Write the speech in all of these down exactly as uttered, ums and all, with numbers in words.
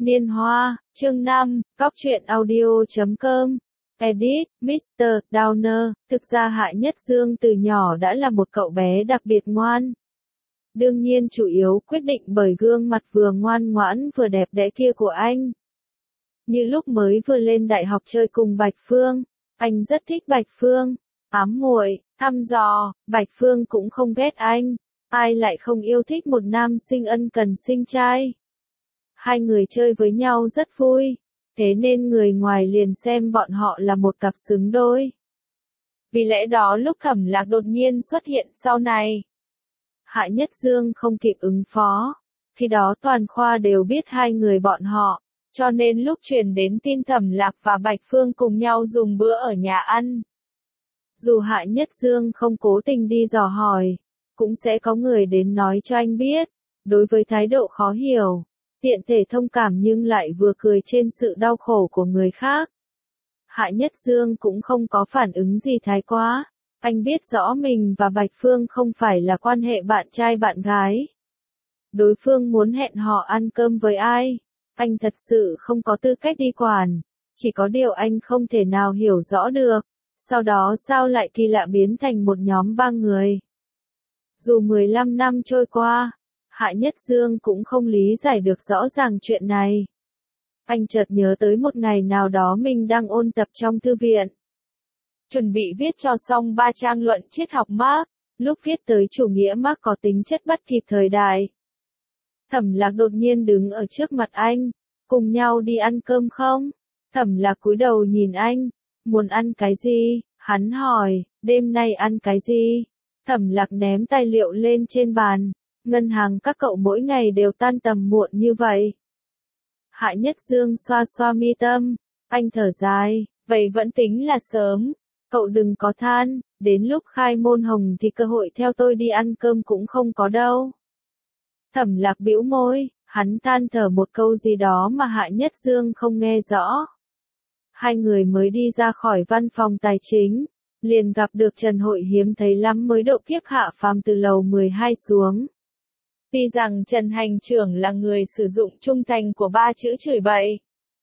Niên hoa, chương năm, Cóc truyện audio chấm com. Edit, mít tơ Downer, thực ra Hạ Nhất Dương từ nhỏ đã là một cậu bé đặc biệt ngoan. Đương nhiên chủ yếu quyết định bởi gương mặt vừa ngoan ngoãn vừa đẹp đẽ kia của anh. Như lúc mới vừa lên đại học chơi cùng Bạch Phương, anh rất thích Bạch Phương, ám muội, thăm dò, Bạch Phương cũng không ghét anh, ai lại không yêu thích một nam sinh ân cần sinh trai. Hai người chơi với nhau rất vui, thế nên người ngoài liền xem bọn họ là một cặp xứng đôi. Vì lẽ đó lúc Thẩm Lạc đột nhiên xuất hiện sau này, Hạ Nhất Dương không kịp ứng phó, khi đó toàn khoa đều biết hai người bọn họ, cho nên lúc truyền đến tin Thẩm Lạc và Bạch Phương cùng nhau dùng bữa ở nhà ăn. Dù Hạ Nhất Dương không cố tình đi dò hỏi, cũng sẽ có người đến nói cho anh biết, đối với thái độ khó hiểu, tiện thể thông cảm nhưng lại vừa cười trên sự đau khổ của người khác. Hạ Nhất Dương cũng không có phản ứng gì thái quá, anh biết rõ mình và Bạch Phương không phải là quan hệ bạn trai bạn gái. Đối phương muốn hẹn họ ăn cơm với ai, anh thật sự không có tư cách đi quản, chỉ có điều anh không thể nào hiểu rõ được, sau đó sao lại kỳ lạ biến thành một nhóm ba người. Dù mười lăm năm trôi qua, Hạ Nhất Dương cũng không lý giải được rõ ràng chuyện này. Anh chợt nhớ tới một ngày nào đó mình đang ôn tập trong thư viện. Chuẩn bị viết cho xong ba trang luận triết học Marx, lúc viết tới chủ nghĩa Marx có tính chất bắt kịp thời đại. Thẩm Lạc đột nhiên đứng ở trước mặt anh, cùng nhau đi ăn cơm không? Thẩm Lạc cúi đầu nhìn anh, muốn ăn cái gì? Hắn hỏi, đêm nay ăn cái gì? Thẩm Lạc ném tài liệu lên trên bàn. Ngân hàng các cậu mỗi ngày đều tan tầm muộn như vậy. Hạ Nhất Dương xoa xoa mi tâm, anh thở dài, vậy vẫn tính là sớm, cậu đừng có than, đến lúc khai môn hồng thì cơ hội theo tôi đi ăn cơm cũng không có đâu. Thẩm Lạc bĩu môi, hắn than thở một câu gì đó mà Hạ Nhất Dương không nghe rõ. Hai người mới đi ra khỏi văn phòng tài chính, liền gặp được Trần Hội hiếm thấy lắm mới độ kiếp hạ phàm từ lầu mười hai xuống. Tuy rằng Trần Hành Trưởng là người sử dụng trung thành của ba chữ chửi bậy,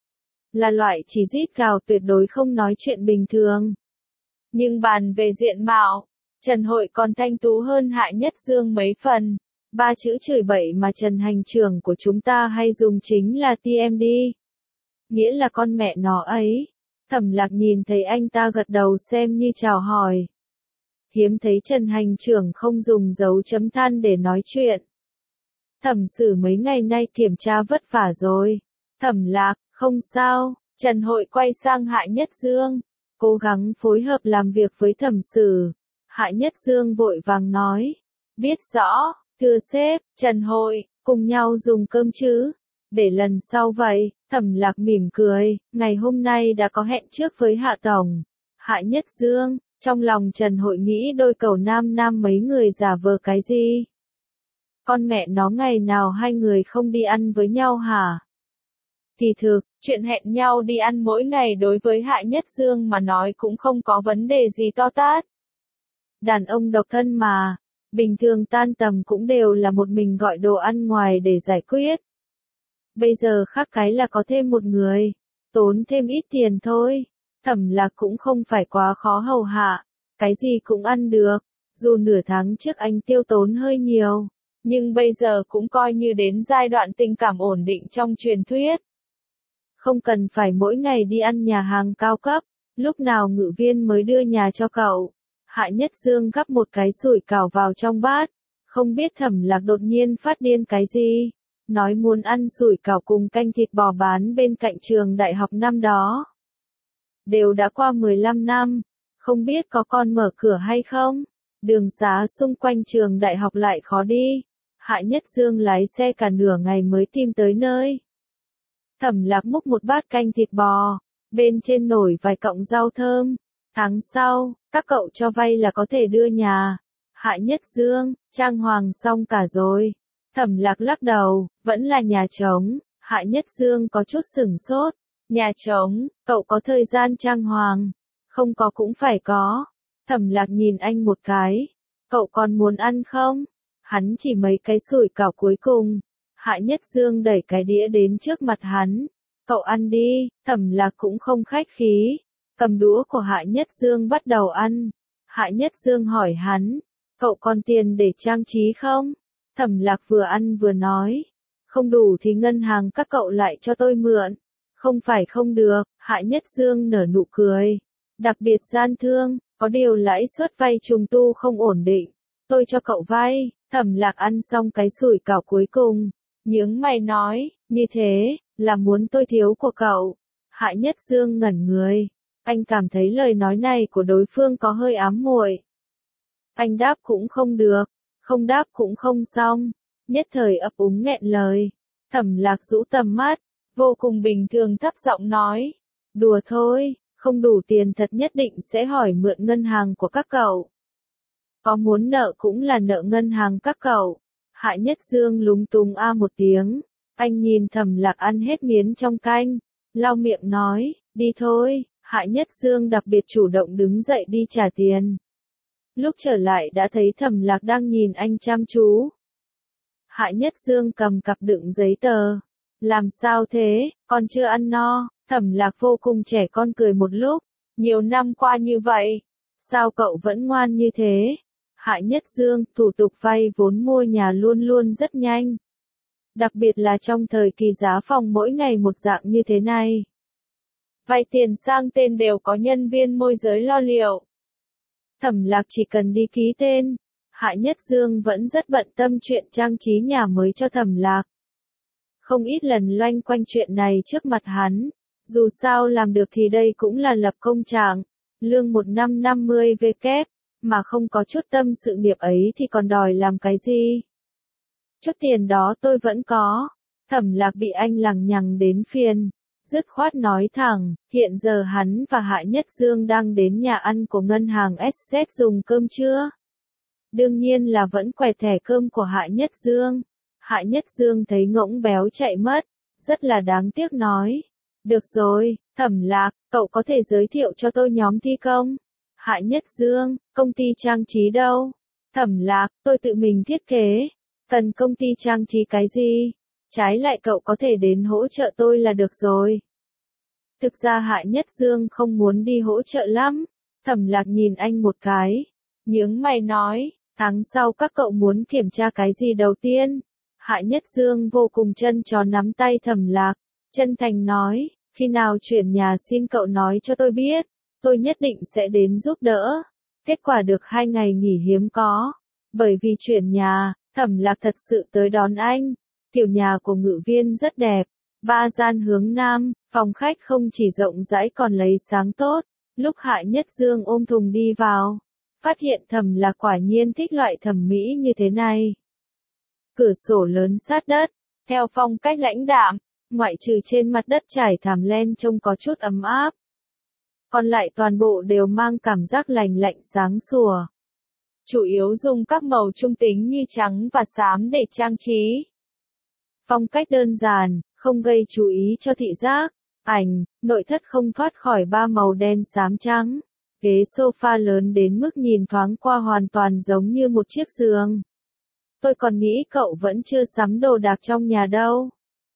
là loại chỉ rít gào tuyệt đối không nói chuyện bình thường. Nhưng bàn về diện mạo, Trần Hội còn thanh tú hơn Hạ Nhất Dương mấy phần. Ba chữ chửi bậy mà Trần Hành Trưởng của chúng ta hay dùng chính là tê em đê. Nghĩa là con mẹ nó ấy. Thẩm Lạc nhìn thấy anh ta gật đầu xem như chào hỏi. Hiếm thấy Trần Hành Trưởng không dùng dấu chấm than để nói chuyện. Thẩm Sử mấy ngày nay kiểm tra vất vả rồi. Thẩm Lạc, không sao. Trần Hội quay sang Hạ Nhất Dương, cố gắng phối hợp làm việc với Thẩm Sử. Hạ Nhất Dương vội vàng nói, biết rõ, thưa sếp, Trần Hội, cùng nhau dùng cơm chứ. Để lần sau vậy. Thẩm Lạc mỉm cười, ngày hôm nay đã có hẹn trước với Hạ Tổng. Hạ Nhất Dương, trong lòng Trần Hội nghĩ đôi cầu nam nam mấy người giả vờ cái gì? Con mẹ nó ngày nào hai người không đi ăn với nhau hả? Thì thực, chuyện hẹn nhau đi ăn mỗi ngày đối với Hạ Nhất Dương mà nói cũng không có vấn đề gì to tát. Đàn ông độc thân mà, bình thường tan tầm cũng đều là một mình gọi đồ ăn ngoài để giải quyết. Bây giờ khác cái là có thêm một người, tốn thêm ít tiền thôi. Thẩm Lạc cũng không phải quá khó hầu hạ, cái gì cũng ăn được, dù nửa tháng trước anh tiêu tốn hơi nhiều, nhưng bây giờ cũng coi như đến giai đoạn tình cảm ổn định trong truyền thuyết. Không cần phải mỗi ngày đi ăn nhà hàng cao cấp, lúc nào Ngự Viên mới đưa nhà cho cậu. Hạ Nhất Dương gắp một cái sủi cảo vào trong bát, không biết Thẩm Lạc đột nhiên phát điên cái gì. Nói muốn ăn sủi cảo cùng canh thịt bò bán bên cạnh trường đại học năm đó. Đều đã qua mười lăm năm, không biết có còn mở cửa hay không? Đường xá xung quanh trường đại học lại khó đi. Hạ Nhất Dương lái xe cả nửa ngày mới tìm tới nơi. Thẩm Lạc múc một bát canh thịt bò, bên trên nổi vài cọng rau thơm. Tháng sau, các cậu cho vay là có thể đưa nhà. Hạ Nhất Dương, trang hoàng xong cả rồi. Thẩm Lạc lắc đầu, vẫn là nhà trống. Hạ Nhất Dương có chút sửng sốt. Nhà trống, cậu có thời gian trang hoàng? Không có cũng phải có. Thẩm Lạc nhìn anh một cái. Cậu còn muốn ăn không? Hắn chỉ mấy cái sủi cảo cuối cùng. Hạ Nhất Dương đẩy cái đĩa đến trước mặt hắn. Cậu ăn đi, Thẩm Lạc cũng không khách khí. Cầm đũa của Hạ Nhất Dương bắt đầu ăn. Hạ Nhất Dương hỏi hắn, cậu còn tiền để trang trí không? Thẩm Lạc vừa ăn vừa nói, không đủ thì ngân hàng các cậu lại cho tôi mượn. Không phải không được, Hạ Nhất Dương nở nụ cười. Đặc biệt gian thương, có điều lãi suất vay trùng tu không ổn định. Tôi cho cậu vay. Thẩm Lạc ăn xong cái sủi cảo cuối cùng. Nhướng mày nói, như thế, là muốn tôi thiếu của cậu. Hạ Nhất Dương ngẩn người. Anh cảm thấy lời nói này của đối phương có hơi ám muội. Anh đáp cũng không được, không đáp cũng không xong. Nhất thời ấp úng nghẹn lời. Thẩm Lạc rũ tầm mắt, vô cùng bình thường thấp giọng nói. Đùa thôi, không đủ tiền thật nhất định sẽ hỏi mượn ngân hàng của các cậu. Có muốn nợ cũng là nợ ngân hàng các cậu. Hạ Nhất Dương lúng túng a một tiếng. Anh nhìn Thẩm Lạc ăn hết miến trong canh. Lau miệng nói, đi thôi. Hạ Nhất Dương đặc biệt chủ động đứng dậy đi trả tiền. Lúc trở lại đã thấy Thẩm Lạc đang nhìn anh chăm chú. Hạ Nhất Dương cầm cặp đựng giấy tờ. Làm sao thế, con chưa ăn no? Thẩm Lạc vô cùng trẻ con cười một lúc. Nhiều năm qua như vậy, sao cậu vẫn ngoan như thế? Hạ Nhất Dương, thủ tục vay vốn mua nhà luôn luôn rất nhanh. Đặc biệt là trong thời kỳ giá phòng mỗi ngày một dạng như thế này. Vay tiền sang tên đều có nhân viên môi giới lo liệu. Thẩm Lạc chỉ cần đi ký tên. Hạ Nhất Dương vẫn rất bận tâm chuyện trang trí nhà mới cho Thẩm Lạc. Không ít lần loanh quanh chuyện này trước mặt hắn. Dù sao làm được thì đây cũng là lập công trạng. Lương một năm năm mươi vê kép. Mà không có chút tâm sự nghiệp ấy thì còn đòi làm cái gì? Chút tiền đó tôi vẫn có. Thẩm Lạc bị anh lằng nhằng đến phiền. Dứt khoát nói thẳng, hiện giờ hắn và Hạ Nhất Dương đang đến nhà ăn của ngân hàng ét zét dùng cơm trưa. Đương nhiên là vẫn quẹt thẻ cơm của Hạ Nhất Dương. Hạ Nhất Dương thấy ngỗng béo chạy mất, rất là đáng tiếc nói. Được rồi, Thẩm Lạc, cậu có thể giới thiệu cho tôi nhóm thi công. Hạ Nhất Dương, công ty trang trí đâu? Thẩm Lạc, tôi tự mình thiết kế. Cần công ty trang trí cái gì? Trái lại cậu có thể đến hỗ trợ tôi là được rồi. Thực ra Hạ Nhất Dương không muốn đi hỗ trợ lắm. Thẩm Lạc nhìn anh một cái. Nhướng mày nói, tháng sau các cậu muốn kiểm tra cái gì đầu tiên? Hạ Nhất Dương vô cùng chân tròn nắm tay Thẩm Lạc. Chân thành nói, khi nào chuyển nhà xin cậu nói cho tôi biết. Tôi nhất định sẽ đến giúp đỡ. Kết quả được hai ngày nghỉ hiếm có. Bởi vì chuyển nhà, Thẩm Lạc thật sự tới đón anh. Kiểu nhà của Ngự Viên rất đẹp. Ba gian hướng nam, phòng khách không chỉ rộng rãi còn lấy sáng tốt. Lúc Hạ Nhất Dương ôm thùng đi vào, phát hiện Thẩm Lạc quả nhiên thích loại thẩm mỹ như thế này. Cửa sổ lớn sát đất, theo phong cách lãnh đạm, ngoại trừ trên mặt đất trải thảm len trông có chút ấm áp. Còn lại toàn bộ đều mang cảm giác lành lạnh sáng sủa. Chủ yếu dùng các màu trung tính như trắng và xám để trang trí. Phong cách đơn giản, không gây chú ý cho thị giác. Ảnh, nội thất không thoát khỏi ba màu đen xám trắng. Ghế sofa lớn đến mức nhìn thoáng qua hoàn toàn giống như một chiếc giường. Tôi còn nghĩ cậu vẫn chưa sắm đồ đạc trong nhà đâu.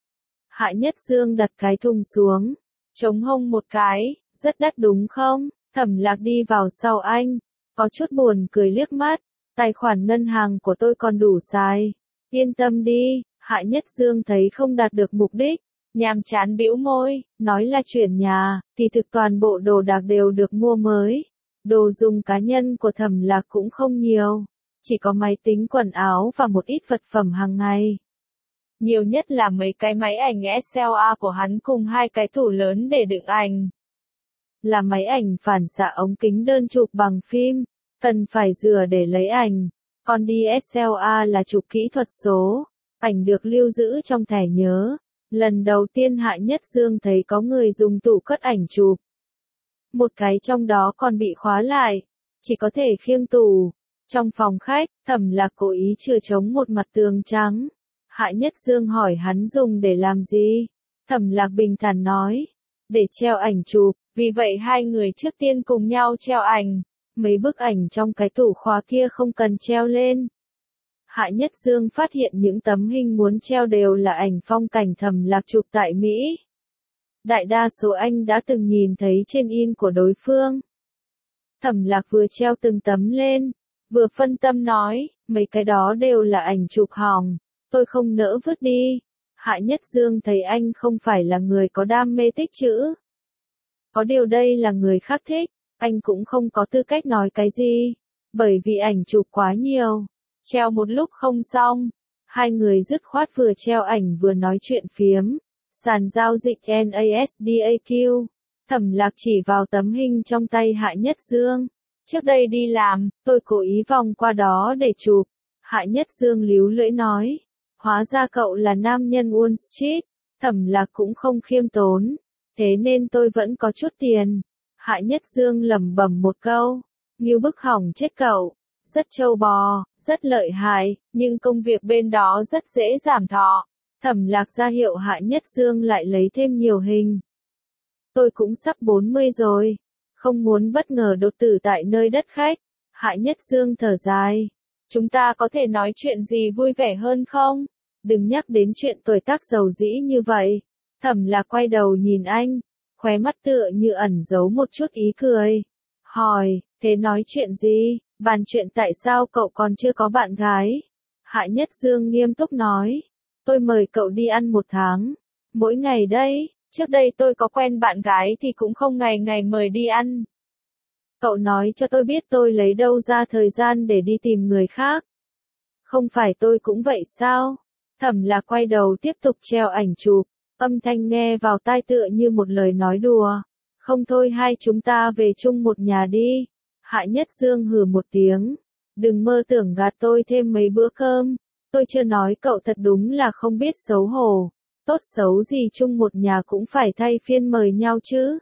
Hạ Nhất Dương đặt cái thùng xuống, chống hông một cái, rất đắt đúng không? Thẩm Lạc đi vào sau anh, có chút buồn cười liếc mắt, tài khoản ngân hàng của tôi còn đủ xài. Yên tâm đi, Hạ Nhất Dương thấy không đạt được mục đích, nhàm chán bĩu môi, nói là chuyển nhà, thì thực toàn bộ đồ đạc đều được mua mới. Đồ dùng cá nhân của Thẩm Lạc cũng không nhiều, chỉ có máy tính, quần áo và một ít vật phẩm hàng ngày. Nhiều nhất là mấy cái máy ảnh ét lờ a của hắn cùng hai cái tủ lớn để đựng ảnh. Là máy ảnh phản xạ ống kính đơn chụp bằng phim, cần phải rửa để lấy ảnh. Còn đê ét lờ a là chụp kỹ thuật số, ảnh được lưu giữ trong thẻ nhớ. Lần đầu tiên Hạ Nhất Dương thấy có người dùng tủ cất ảnh chụp. Một cái trong đó còn bị khóa lại, chỉ có thể khiêng tủ. Trong phòng khách, Thẩm Lạc cố ý chừa trống một mặt tường trắng. Hạ Nhất Dương hỏi hắn dùng để làm gì? Thẩm Lạc bình thản nói, để treo ảnh chụp, vì vậy hai người trước tiên cùng nhau treo ảnh. Mấy bức ảnh trong cái tủ khóa kia không cần treo lên. Hạ Nhất Dương phát hiện những tấm hình muốn treo đều là ảnh phong cảnh Thẩm Lạc chụp tại Mỹ. Đại đa số anh đã từng nhìn thấy trên in của đối phương. Thẩm Lạc vừa treo từng tấm lên, vừa phân tâm nói, mấy cái đó đều là ảnh chụp hỏng, tôi không nỡ vứt đi. Hạ Nhất Dương thấy anh không phải là người có đam mê tích trữ. Có điều đây là người khác thích, anh cũng không có tư cách nói cái gì, bởi vì ảnh chụp quá nhiều, treo một lúc không xong. Hai người dứt khoát vừa treo ảnh vừa nói chuyện phiếm. Sàn giao dịch NASDAQ. Thẩm Lạc chỉ vào tấm hình trong tay Hạ Nhất Dương. Trước đây đi làm, tôi cố ý vòng qua đó để chụp. Hạ Nhất Dương líu lưỡi nói. Hóa ra cậu là nam nhân Wall Street. Thẩm Lạc cũng không khiêm tốn. Thế nên tôi vẫn có chút tiền. Hạ Nhất Dương lẩm bẩm một câu. Như bức hỏng chết cậu. Rất trâu bò, rất lợi hại, nhưng công việc bên đó rất dễ giảm thọ. Thẩm Lạc ra hiệu Hạ Nhất Dương lại lấy thêm nhiều hình. Tôi cũng sắp bốn mươi rồi, không muốn bất ngờ đột tử tại nơi đất khách. Hạ Nhất Dương thở dài. Chúng ta có thể nói chuyện gì vui vẻ hơn không? Đừng nhắc đến chuyện tuổi tác dầu dĩ như vậy. Thẩm Lạc quay đầu nhìn anh, khóe mắt tựa như ẩn giấu một chút ý cười. Hỏi, thế nói chuyện gì? Bàn chuyện tại sao cậu còn chưa có bạn gái? Hạ Nhất Dương nghiêm túc nói. Tôi mời cậu đi ăn một tháng. Mỗi ngày đấy, trước đây tôi có quen bạn gái thì cũng không ngày ngày mời đi ăn. Cậu nói cho tôi biết tôi lấy đâu ra thời gian để đi tìm người khác. Không phải tôi cũng vậy sao? Thẩm Lạc quay đầu tiếp tục treo ảnh chụp, âm thanh nghe vào tai tựa như một lời nói đùa. Không thôi hai chúng ta về chung một nhà đi. Hạ Nhất Dương hừ một tiếng. Đừng mơ tưởng gạt tôi thêm mấy bữa cơm. Tôi chưa nói cậu thật đúng là không biết xấu hổ. Tốt xấu gì chung một nhà cũng phải thay phiên mời nhau chứ.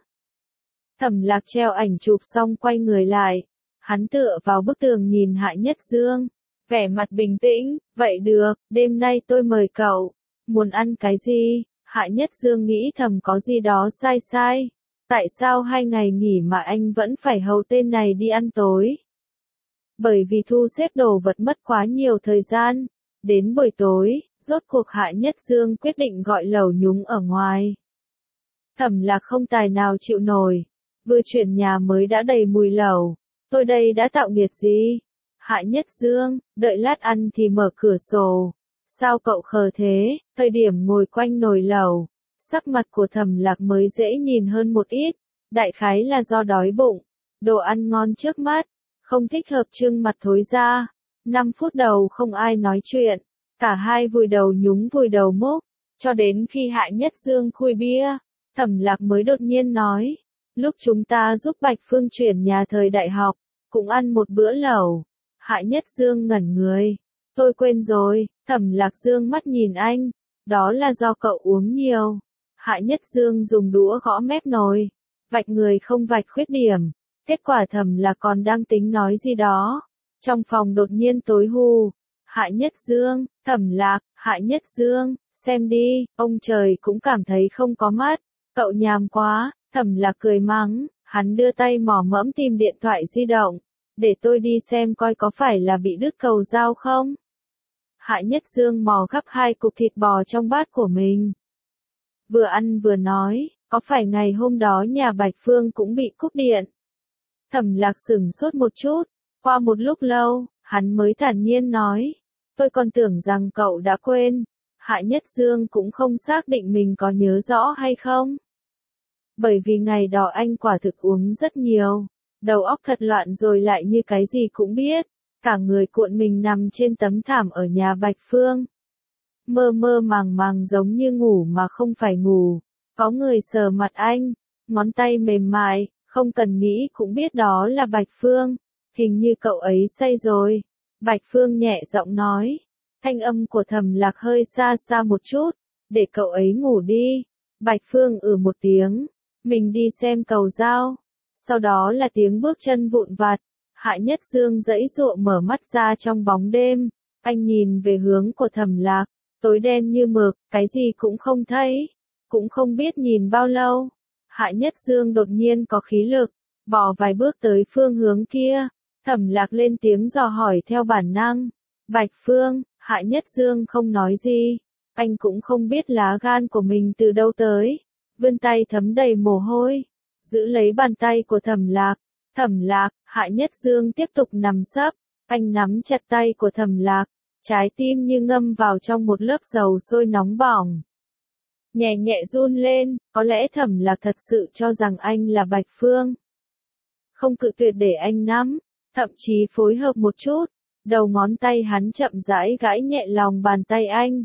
Thẩm Lạc treo ảnh chụp xong quay người lại. Hắn tựa vào bức tường nhìn Hạ Nhất Dương. Vẻ mặt bình tĩnh, vậy được, đêm nay tôi mời cậu. Muốn ăn cái gì? Hạ Nhất Dương nghĩ thầm có gì đó sai sai. Tại sao hai ngày nghỉ mà anh vẫn phải hầu tên này đi ăn tối? Bởi vì thu xếp đồ vật mất quá nhiều thời gian. Đến buổi tối, rốt cuộc Hạ Nhất Dương quyết định gọi lẩu nhúng ở ngoài. Thẩm Lạc không tài nào chịu nổi. Vừa chuyển nhà mới đã đầy mùi lẩu. Tôi đây đã tạo nghiệt gì? Hạ Nhất Dương, đợi lát ăn thì mở cửa sổ. Sao cậu khờ thế? Thời điểm ngồi quanh nồi lẩu, sắc mặt của Thẩm Lạc mới dễ nhìn hơn một ít. Đại khái là do đói bụng. Đồ ăn ngon trước mắt, không thích hợp trưng mặt thối ra. Năm phút đầu không ai nói chuyện. Cả hai vùi đầu nhúng vùi đầu múc. Cho đến khi Hạ Nhất Dương khui bia, Thẩm Lạc mới đột nhiên nói. Lúc chúng ta giúp Bạch Phương chuyển nhà thời đại học, cũng ăn một bữa lẩu. Hạ Nhất Dương ngẩn người. Tôi quên rồi. Thẩm Lạc dương mắt nhìn anh. Đó là do cậu uống nhiều. Hạ Nhất Dương dùng đũa gõ mép nồi. Vạch người không vạch khuyết điểm. Kết quả Thẩm Lạc còn đang tính nói gì đó. Trong phòng đột nhiên tối hù. Hạ Nhất Dương, Thẩm Lạc, Hạ Nhất Dương, xem đi, ông trời cũng cảm thấy không có mắt. Cậu nhàm quá. Thẩm Lạc cười mắng. Hắn đưa tay mò mẫm tìm điện thoại di động. Để tôi đi xem coi có phải là bị đứt cầu dao không? Hạ Nhất Dương mò gắp hai cục thịt bò trong bát của mình. Vừa ăn vừa nói, có phải ngày hôm đó nhà Bạch Phương cũng bị cúp điện? Thẩm Lạc sửng sốt một chút, qua một lúc lâu, hắn mới thản nhiên nói. Tôi còn tưởng rằng cậu đã quên. Hạ Nhất Dương cũng không xác định mình có nhớ rõ hay không. Bởi vì ngày đó anh quả thực uống rất nhiều. Đầu óc thật loạn rồi lại như cái gì cũng biết. Cả người cuộn mình nằm trên tấm thảm ở nhà Bạch Phương. Mơ mơ màng màng giống như ngủ mà không phải ngủ. Có người sờ mặt anh, ngón tay mềm mại, không cần nghĩ cũng biết đó là Bạch Phương. Hình như cậu ấy say rồi. Bạch Phương nhẹ giọng nói. Thanh âm của Thẩm Lạc hơi xa xa một chút. Để cậu ấy ngủ đi. Bạch Phương ừ một tiếng. Mình đi xem cầu dao. Sau đó là tiếng bước chân vụn vặt. Hạ Nhất Dương giãy giụa mở mắt ra trong bóng đêm. Anh nhìn về hướng của Thẩm Lạc. Tối đen như mực, cái gì cũng không thấy. Cũng không biết nhìn bao lâu. Hạ Nhất Dương đột nhiên có khí lực. Bỏ vài bước tới phương hướng kia. Thẩm Lạc lên tiếng dò hỏi theo bản năng. Bạch Phương, Hạ Nhất Dương không nói gì. Anh cũng không biết lá gan của mình từ đâu tới. Vươn tay thấm đầy mồ hôi. Giữ lấy bàn tay của Thẩm Lạc. Thẩm Lạc, Hạ Nhất Dương tiếp tục nằm sấp. Anh nắm chặt tay của Thẩm Lạc. Trái tim như ngâm vào trong một lớp dầu sôi nóng bỏng. Nhẹ nhẹ run lên, có lẽ Thẩm Lạc thật sự cho rằng anh là Bạch Phương. Không cự tuyệt để anh nắm, thậm chí phối hợp một chút. Đầu ngón tay hắn chậm rãi gãi nhẹ lòng bàn tay anh.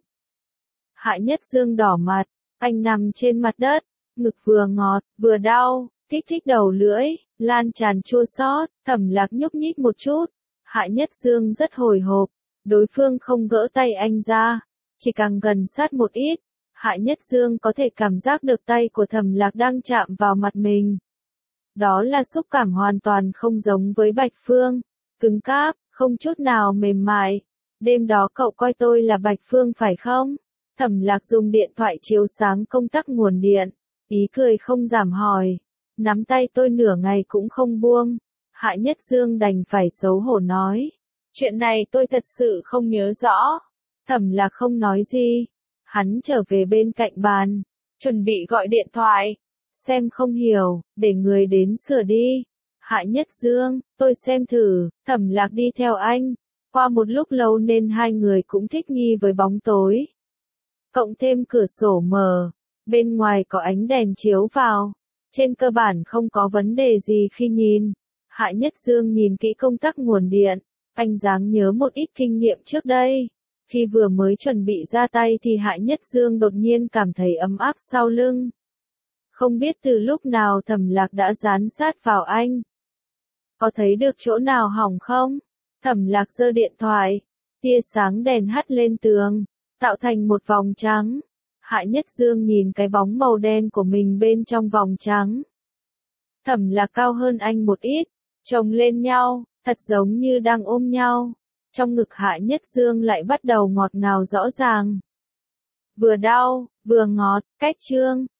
Hạ Nhất Dương đỏ mặt, anh nằm trên mặt đất, ngực vừa ngọt, vừa đau, kích thích đầu lưỡi, lan tràn chua xót. Thẩm Lạc nhúc nhích một chút. Hạ Nhất Dương rất hồi hộp, đối phương không gỡ tay anh ra, chỉ càng gần sát một ít. Hạ Nhất Dương có thể cảm giác được tay của Thẩm Lạc đang chạm vào mặt mình. Đó là xúc cảm hoàn toàn không giống với Bạch Phương, cứng cáp, không chút nào mềm mại. Đêm đó cậu coi tôi là Bạch Phương phải không? Thẩm Lạc dùng điện thoại chiếu sáng công tắc nguồn điện, ý cười không giảm hỏi. Nắm tay tôi nửa ngày cũng không buông. Hạ Nhất Dương đành phải xấu hổ nói. Chuyện này tôi thật sự không nhớ rõ. Thẩm Lạc không nói gì. Hắn trở về bên cạnh bàn, chuẩn bị gọi điện thoại. Xem không hiểu, để người đến sửa đi. Hạ Nhất Dương, tôi xem thử. Thẩm Lạc đi theo anh. Qua một lúc lâu nên hai người cũng thích nghi với bóng tối. Cộng thêm cửa sổ mở, bên ngoài có ánh đèn chiếu vào. Trên cơ bản không có vấn đề gì khi nhìn. Hạ Nhất Dương nhìn kỹ công tắc nguồn điện. Anh dáng nhớ một ít kinh nghiệm trước đây. Khi vừa mới chuẩn bị ra tay thì Hạ Nhất Dương đột nhiên cảm thấy ấm áp sau lưng. Không biết từ lúc nào Thẩm Lạc đã dán sát vào anh. Có thấy được chỗ nào hỏng không? Thẩm Lạc giơ điện thoại. Tia sáng đèn hắt lên tường, tạo thành một vòng trắng. Hạ Nhất Dương nhìn cái bóng màu đen của mình bên trong vòng trắng. Thẩm Lạc cao hơn anh một ít, chồng lên nhau, thật giống như đang ôm nhau. Trong ngực Hạ Nhất Dương lại bắt đầu ngọt ngào rõ ràng. Vừa đau, vừa ngọt, cách chương.